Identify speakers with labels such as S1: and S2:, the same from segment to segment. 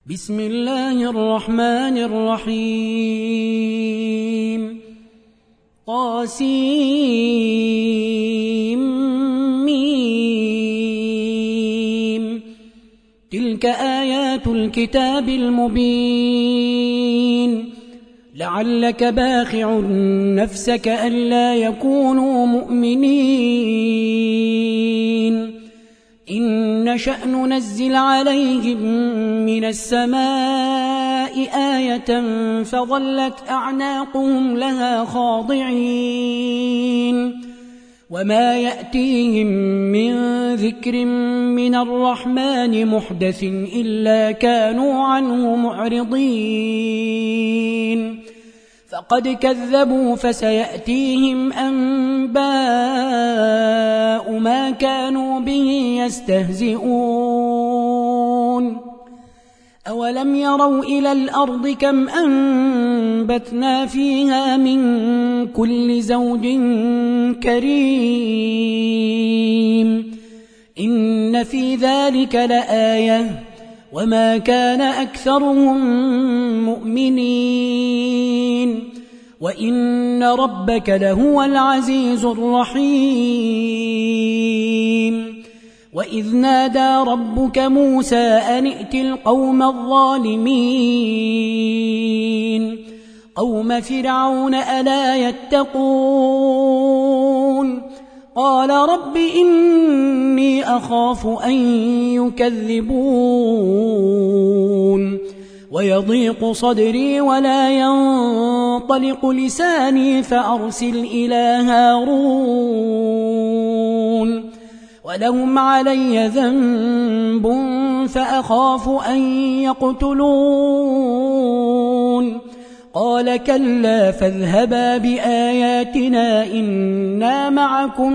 S1: بسم الله الرحمن الرحيم طاسيم تلك آيات الكتاب المبين لعلك باخع نفسك ألا يكونوا مؤمنين إن نشأ ننزل عليهم من السماء آية فظلت أعناقهم لها خاضعين وما يأتيهم من ذكر من الرحمن محدث إلا كانوا عنه معرضين فقد كذبوا فسيأتيهم أنباء ما كانوا به يستهزئون أولم يروا إلى الأرض كم أنبتنا فيها من كل زوج كريم إن في ذلك لآية وما كان أكثرهم مؤمنين وإن ربك لهو العزيز الرحيم وإذ نادى ربك موسى أن ائت القوم الظالمين قوم فرعون ألا يتقون قال رب إني أخاف أن يكذبون ويضيق صدري ولا ينطلق لساني فأرسل إلى هارون ولهم علي ذنب فأخاف أن يقتلون قال كلا فاذهبا بآياتنا إنا معكم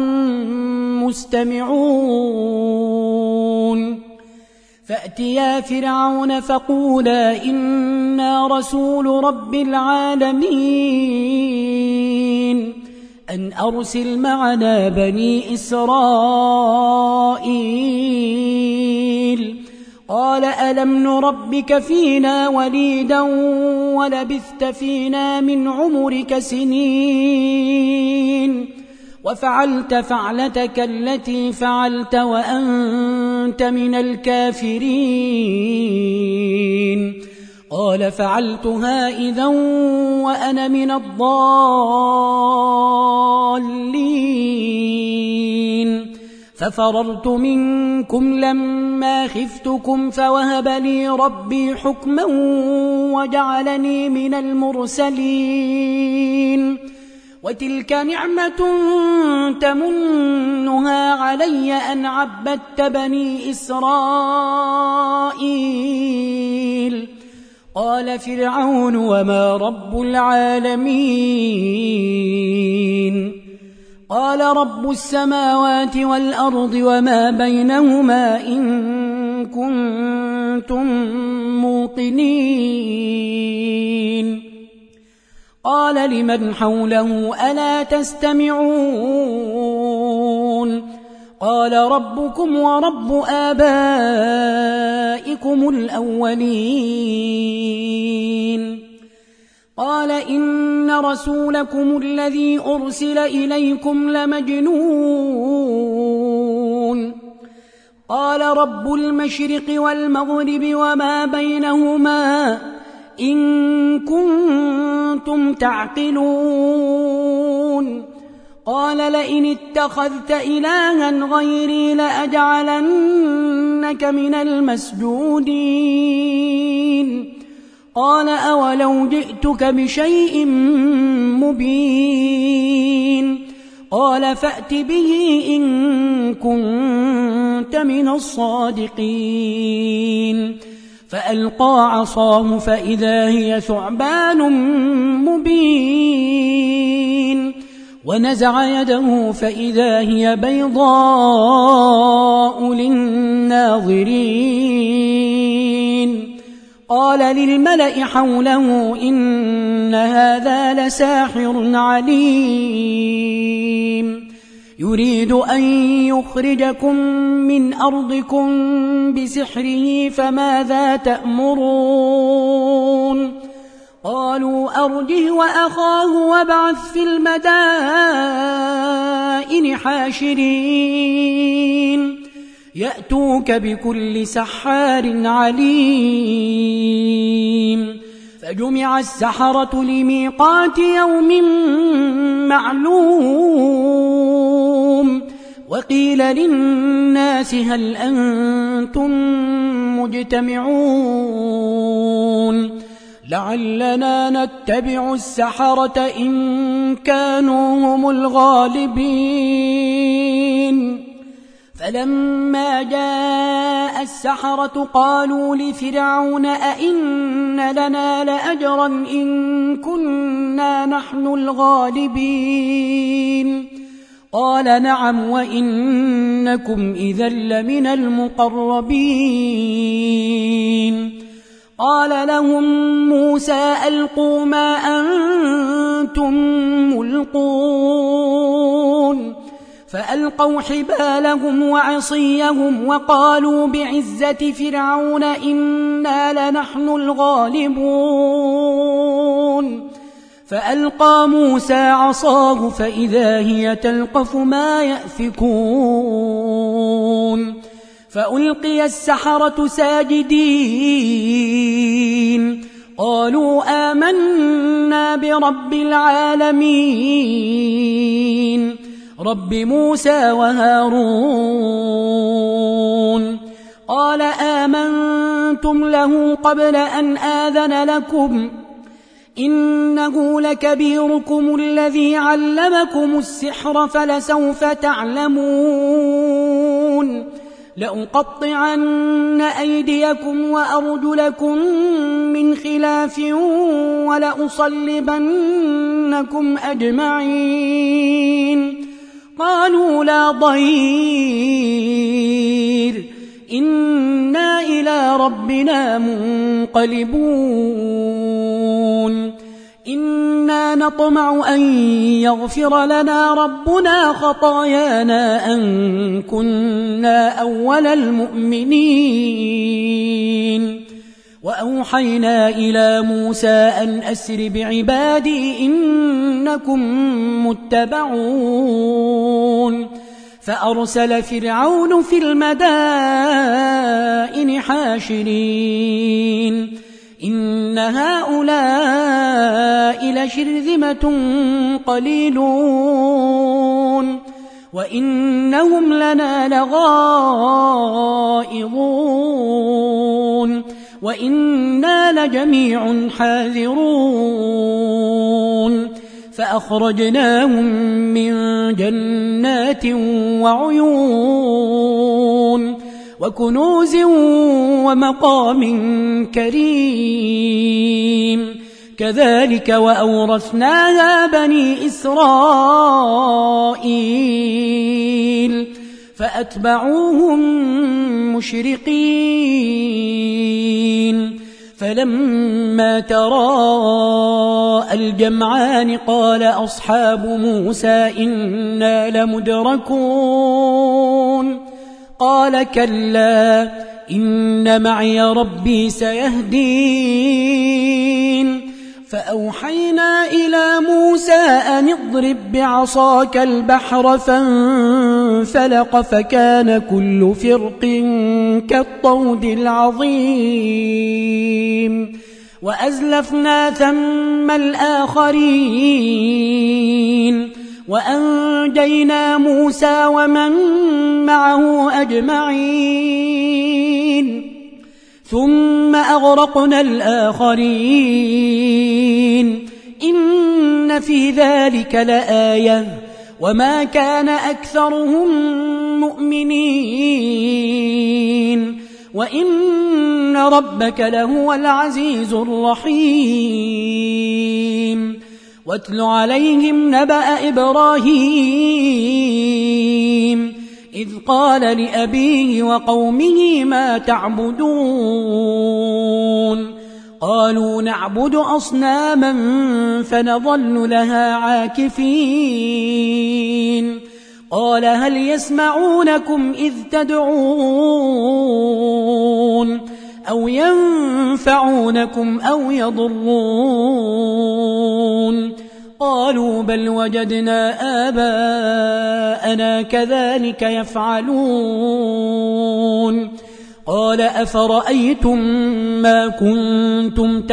S1: مستمعون فأتيا فرعون فقولا إنا رسول رب العالمين أن أرسل معنا بني إسرائيل قال ألم نربك فينا وليدا ولبثت فينا من عمرك سنين وفعلت فعلتك التي فعلت وأنت من الكافرين قال فعلتها إذا وأنا من الضالين ففررت منكم لما خفتكم فوهب لي ربي حكما وجعلني من المرسلين وتلك نعمة تمنها علي أن عبدت بني إسرائيل قال فرعون وما رب العالمين قال رب السماوات والأرض وما بينهما إن كنتم موقنين قال لمن حوله ألا تستمعون قال ربكم ورب آبائكم الأولين قال إن رسولكم الذي أرسل إليكم لمجنون قال رب المشرق والمغرب وما بينهما إن كنتم تعقلون قال لئن اتخذت إلها غيري لأجعلنك من المسجونين قال أولو جئتك بشيء مبين قال فأت به إن كنت من الصادقين فألقى عصاه فإذا هي ثعبان مبين ونزع يده فإذا هي بيضاء للناظرين قال للملأ حوله إن هذا لساحر عليم يريد أن يخرجكم من أرضكم بسحره فماذا تأمرون قالوا أرجه وأخاه وابعث في المدائن حاشرين يأتوك بكل سحار عليم فجمع السحرة لميقات يوم معلوم وقيل للناس هل أنتم مجتمعون لعلنا نتبع السحرة إن كانوا هم الغالبين فلما جاء السحرة قالوا لفرعون أئن لنا لأجرا إن كنا نحن الغالبين قال نعم وإنكم إذا لمن المقربين قال لهم موسى ألقوا ما أنتم ملقون فألقوا حبالهم وعصيهم وقالوا بعزة فرعون إنا لنحن الغالبون فألقى موسى عصاه فإذا هي تلقف ما يأفكون فألقي السحرة ساجدين قالوا آمنا برب العالمين رب موسى وهارون قال آمنتم له قبل أن آذن لكم إنه لكبيركم الذي علمكم السحر فلسوف تعلمون لأقطعن أيديكم وأرجلكم من خلاف ولأصلبنكم أجمعين قالوا لا ضير إنا إلى ربنا منقلبون إنا نطمع أن يغفر لنا ربنا خطايانا أن كنا أول المؤمنين وأوحينا إلى موسى أن أسر بعبادي إنكم متبعون فأرسل فرعون في المدائن حاشرين إن هؤلاء لشرذمة قليلون وإنهم لنا لغائظون وإنا لجميع حاذرون فأخرجناهم من جنات وعيون وكنوز ومقام كريم كذلك وأورثناها بني إسرائيل فأتبعوهم مشرقين فلما تراءى الجمعان قال أصحاب موسى إنا لمدركون قال كلا إن معي ربي سيهدين فأوحينا إلى موسى أن اضرب بعصاك البحر فانفلق فكان كل فرق كالطود العظيم وأزلفنا ثم الآخرين وأنجينا موسى ومن معه أجمعين ثم أغرقنا الآخرين إن في ذلك لآية وما كان أكثرهم مؤمنين وإن ربك لهو العزيز الرحيم واتل عليهم نبأ إبراهيم إذ قال لأبيه وقومه ما تعبدون قالوا نعبد أصناما فنظل لها عاكفين قال هل يسمعونكم إذ تدعون أو ينفعونكم أو يضرون قالوا بل وجدنا آباءنا كذلك يفعلون قال أفرأيتم ما كنتم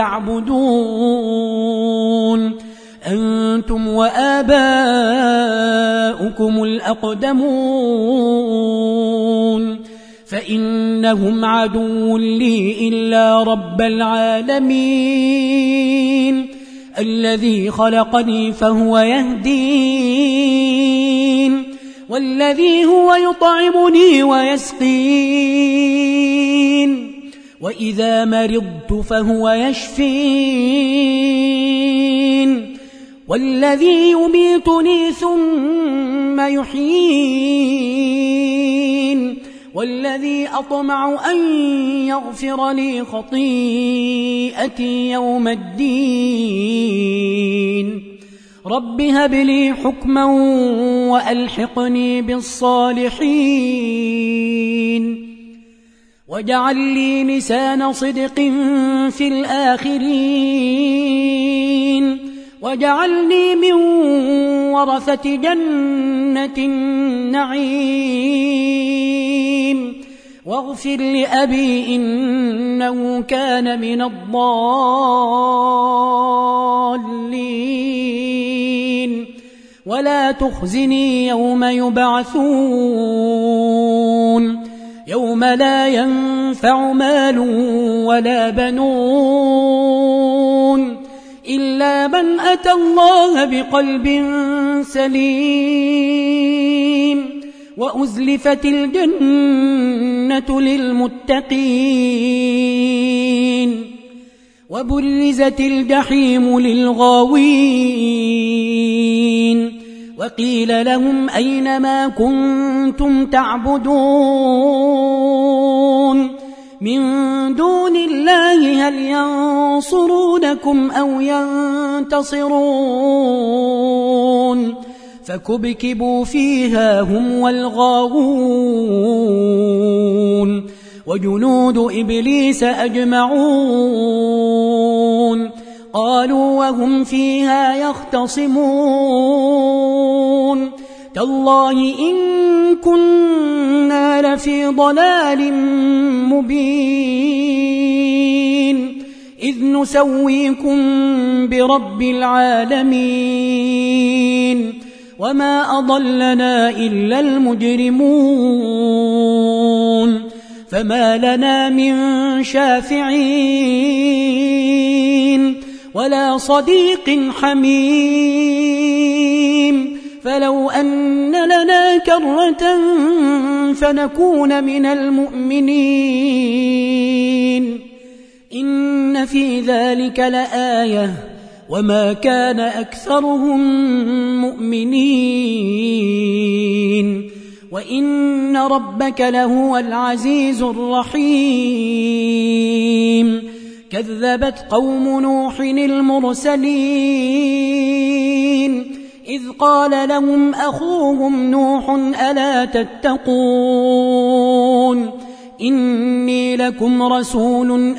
S1: تعبدون أنتم وآباؤكم الأقدمون فإنهم عدو لي إلا رب العالمين الذي خلقني فهو يهدين والذي هو يطعمني ويسقين وإذا مرضت فهو يشفين والذي يميتني ثم يحيين والذي أطمع أن يغفر لي خطيئتي يوم الدين رب هب لي حكما وألحقني بالصالحين واجعل لي لسان صدق في الآخرين واجعلني من ورثة جنة النعيم واغفر لأبي إنه كان من الضالين ولا تخزني يوم يبعثون يوم لا ينفع مال ولا بنون إلا من أتى الله بقلب سليم وأزلفت الجنة للمتقين وبرزت الجحيم للغاوين وقيل لهم أين ما كنتم تعبدون من دون الله هل ينصرونكم أو ينتصرون فكبكبوا فيها هم والغاوون وجنود إبليس أجمعون قالوا وهم فيها يختصمون تالله إن كنا لفي ضلال مبين إذ نسويكم برب العالمين وما أضلنا إلا المجرمون فما لنا من شافعين ولا صديق حميم فلو أن لنا كرة فنكون من المؤمنين إن في ذلك لآية وما كان أكثرهم مؤمنين وإن ربك لهو العزيز الرحيم كذبت قوم نوح المرسلين إذ قال لهم أخوهم نوح ألا تتقون إني لكم رسول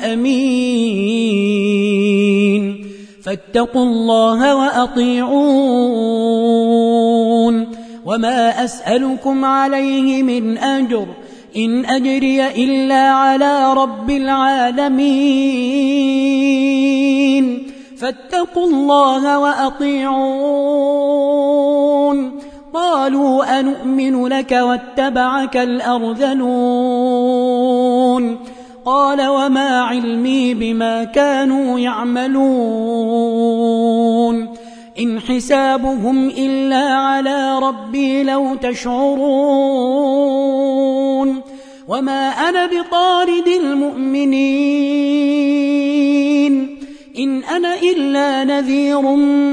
S1: أمين فاتقوا الله وأطيعون وما أسألكم عليه من أجر إن أجري إلا على رب العالمين فاتقوا الله وأطيعون قالوا أنؤمن لك واتبعك الأرذلون قال وما علمي بما كانوا يعملون إن حسابهم إلا على ربي لو تشعرون وما أنا بطارد المؤمنين إن أنا إلا نذير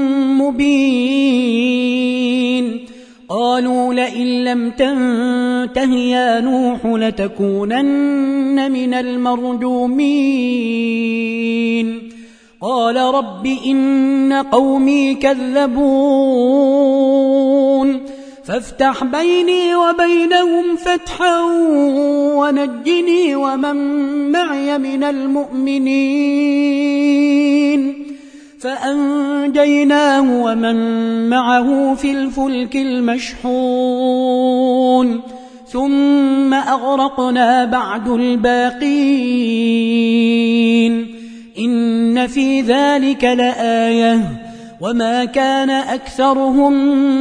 S1: مبين قالوا لئن لم تنته يا نوح لتكونن من المرجومين قال رب إن قومي كذبون فافتح بيني وبينهم فتحا ونجني ومن معي من المؤمنين فأنجيناه ومن معه في الفلك المشحون ثم أغرقنا بعد الباقين إن في ذلك لآية وما كان أكثرهم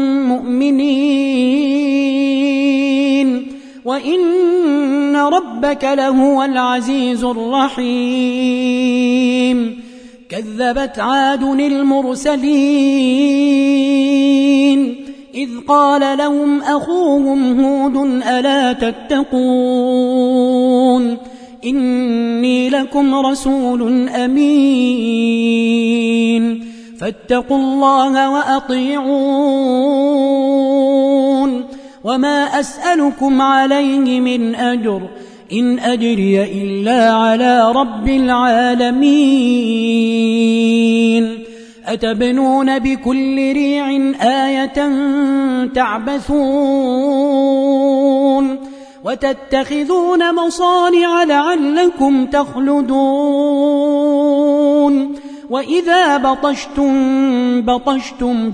S1: مؤمنين وإن ربك لهو العزيز الرحيم كذبت عاد المرسلين إذ قال لهم أخوهم هود ألا تتقون إني لكم رسول أمين فاتقوا الله وأطيعون وما أسألكم عليه من أجر إن أجري إلا على رب العالمين أتبنون بكل ريع آية تعبثون وتتخذون مصانع لعلكم تخلدون وإذا بطشتم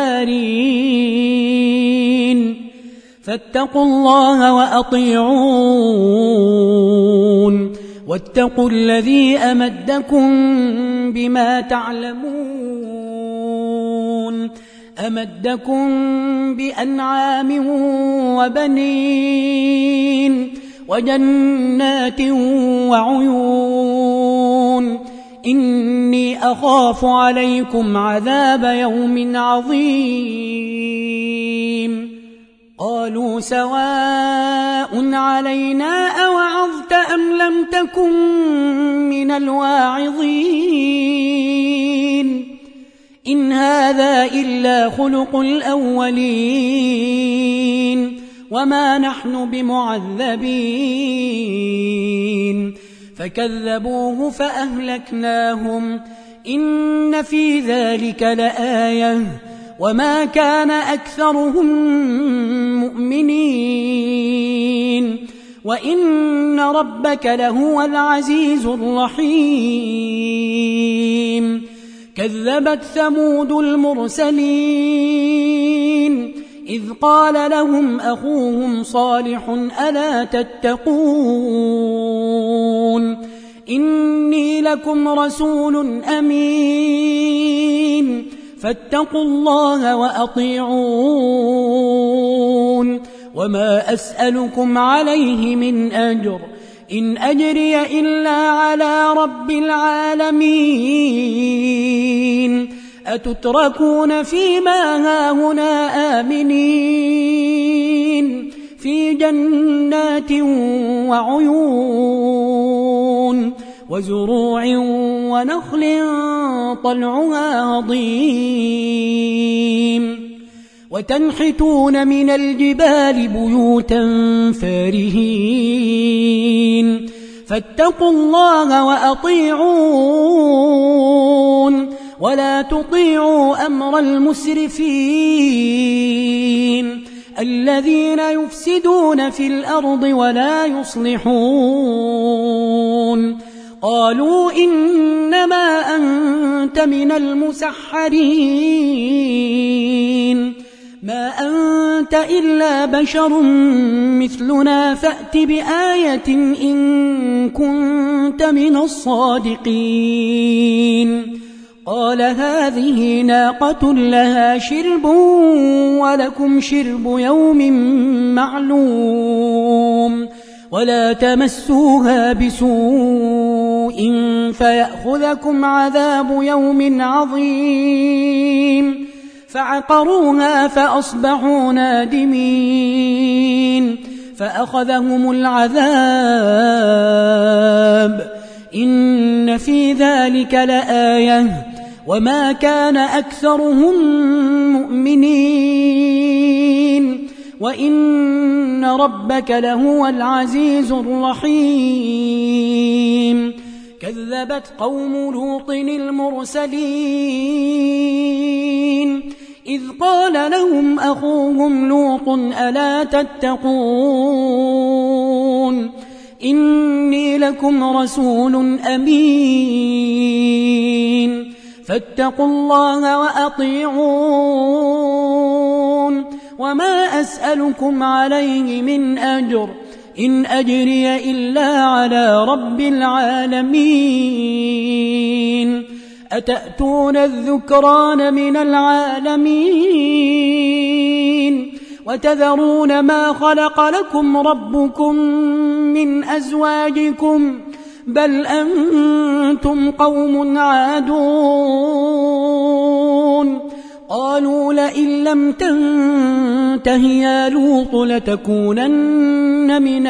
S1: جبارين فاتقوا الله وأطيعون واتقوا الذي أمدكم بما تعلمون أمدكم بأنعام وبنين وجنات وعيون إني أخاف عليكم عذاب يوم عظيم قالوا سواء علينا أوعظت أم لم تكن من الواعظين إن هذا إلا خلق الأولين وما نحن بمعذبين فكذبوه فأهلكناهم إن في ذلك لآية وما كان أكثرهم مؤمنين وإن ربك لهو العزيز الرحيم كذبت ثمود المرسلين إذ قال لهم أخوهم صالح ألا تتقون إني لكم رسول أمين فاتقوا الله وأطيعون وما أسألكم عليه من أجر إن أجري إلا على رب العالمين أتتركون فيما هاهنا آمنين في جنات وعيون وزروع ونخل طلعها هضيم وتنحتون من الجبال بيوتا فارهين فاتقوا الله وأطيعون ولا تطيعوا أمر المسرفين الذين يفسدون في الأرض ولا يصلحون قالوا إنما أنت من المسحرين ما أنت إلا بشر مثلنا فأت بآية إن كنت من الصادقين قال هذه ناقة لها شرب ولكم شرب يوم معلوم ولا تمسوها بسوء فيأخذكم عذاب يوم عظيم فعقروها فأصبحوا نادمين فأخذهم العذاب إن في ذلك لآية وما كان أكثرهم مؤمنين وإن ربك لهو العزيز الرحيم كذبت قوم لوط المرسلين إذ قال لهم أخوهم لوط ألا تتقون إني لكم رسول أمين فاتقوا الله وأطيعون وما أسألكم عليه من أجر إن أجري إلا على رب العالمين أتأتون الذكران من العالمين وتذرون ما خلق لكم ربكم من أزواجكم بل أنتم قوم عادون قالوا لئن لم تنته يا لوط لتكونن من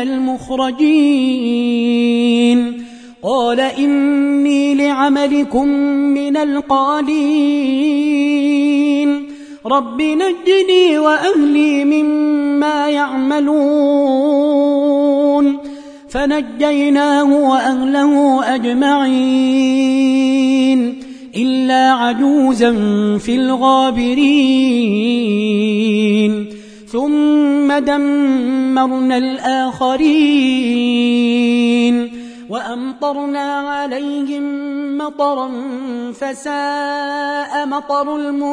S1: المخرجين قال إني لعملكم من القالين رب نجني وأهلي مما يعملون فنجيناه وأهله أجمعين إلا عجوزا في الغابرين ثم دمرنا الآخرين وأمطرنا عليهم مطرا فساء مطر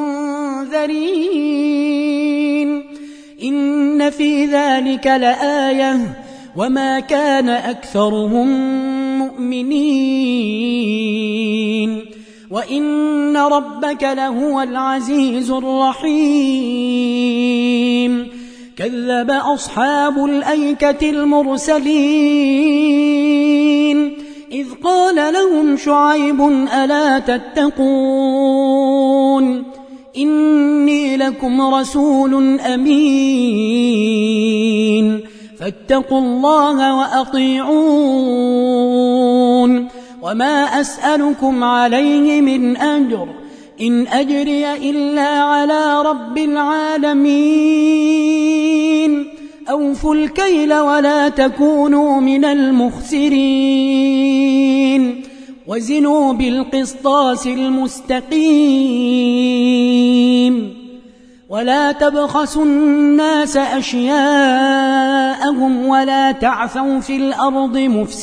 S1: المنذرين إن في ذلك لآية وما كان أكثرهم مؤمنين وإن ربك لهو العزيز الرحيم كذب أصحاب الأيكة المرسلين إذ قال لهم شعيب ألا تتقون إني لكم رسول أمين فاتقوا الله وأطيعون وما أسألكم عليه من أجر إن أجري إلا على رب العالمين أوفوا الكيل ولا تكونوا من المخسرين وزنوا بالقسطاس المستقيم ولا تبخسوا الناس أشياءهم ولا تعثوا في الأرض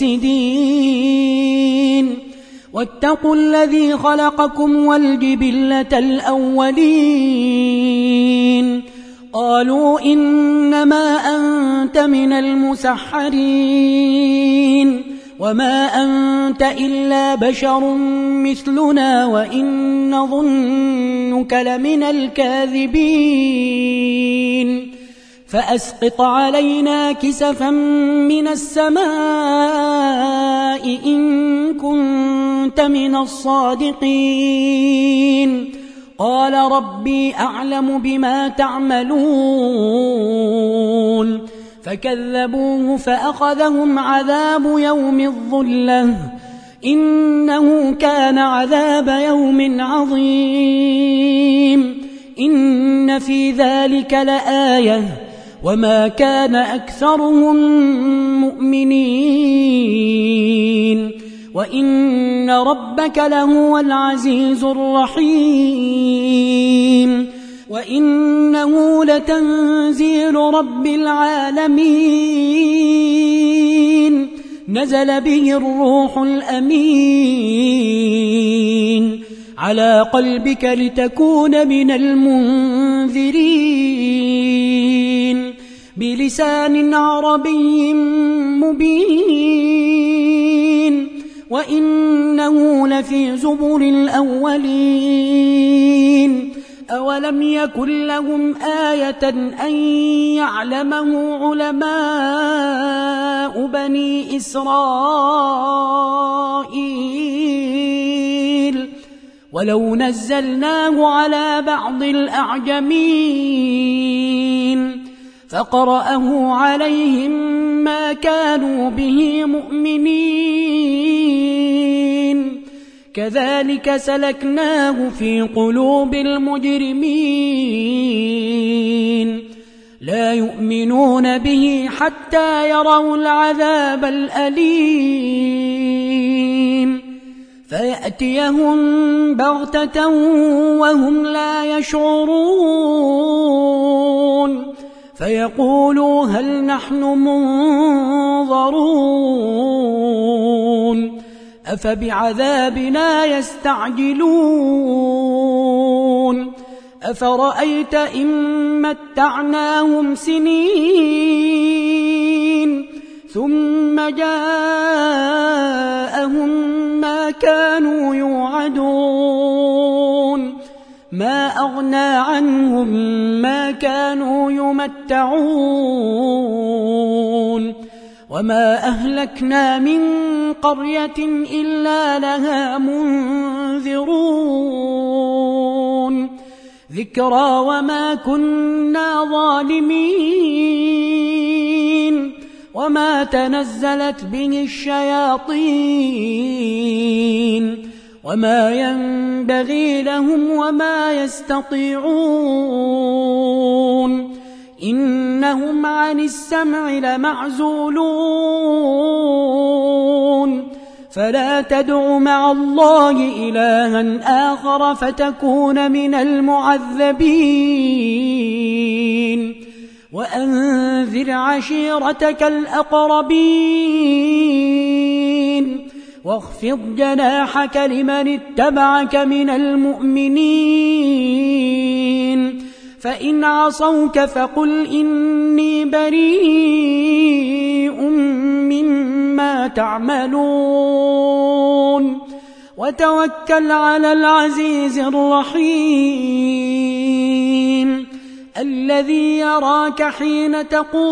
S1: مفسدين واتقوا الذي خلقكم والجبلة الأولين قالوا إنما أنت من المسحرين وما أنت إلا بشر مثلنا وإن نظنك لمن الكاذبين فأسقط علينا كسفا من السماء إن كنت من الصادقين قال ربي أعلم بما تعملون فكذبوه فأخذهم عذاب يوم الظلة إنه كان عذاب يوم عظيم إن في ذلك لآية وما كان أكثرهم مؤمنين وإن ربك لهو العزيز الرحيم وإنه لتنزيل رب العالمين نزل به الروح الأمين على قلبك لتكون من المنذرين بلسان عربي مبين وإنه لفي زبر الأولين أولم يكن لهم آية أن يعلمه علماء بني إسرائيل ولو نزلناه على بعض الأعجمين فقرأه عليهم ما كانوا به مؤمنين كذلك سلكناه في قلوب المجرمين لا يؤمنون به حتى يروا العذاب الأليم فيأتيهم بغتة وهم لا يشعرون فيقولوا هل نحن منظرون أفبعذابنا يستعجلون أفرأيت إن متعناهم سنين ثم جاءهم ما كانوا يوعدون ما أغنى عنهم ما كانوا يمتعون وما أهلكنا من قرية إلا لها منذرون ذكرى وما كنا ظالمين وما تنزلت به الشياطين وما ينبغي لهم وما يستطيعون إنهم عن السمع لمعزولون فلا تدع مع الله إلها آخر فتكون من المعذبين وأنذر عشيرتك الأقربين واخفض جناحك لمن اتبعك من المؤمنين فإن عصوك فقل إني بريء مما تعملون وتوكل على العزيز الرحيم الذي يراك حين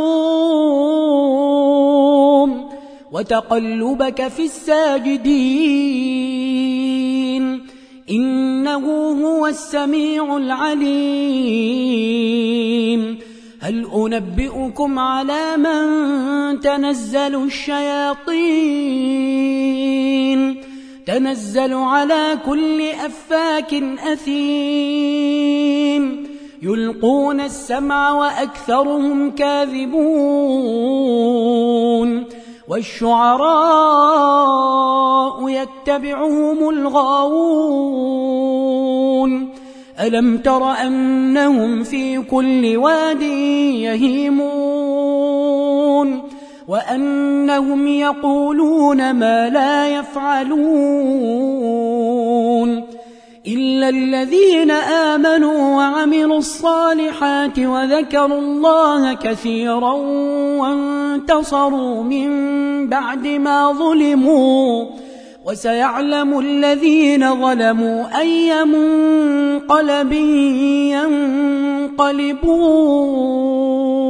S1: تقوم وتقلبك في الساجدين إنه هو السميع العليم هل أنبئكم على من تنزل الشياطين تنزل على كل أفاك أثيم يلقون السمع وأكثرهم كاذبون والشعراء يتبعهم الغاوون ألم تر أنهم في كل واد يهيمون وأنهم يقولون ما لا يفعلون إلا الذين آمنوا وعملوا الصالحات وذكروا الله كثيرا وانتصروا من بعد ما ظلموا وسيعلم الذين ظلموا أي منقلب ينقلبون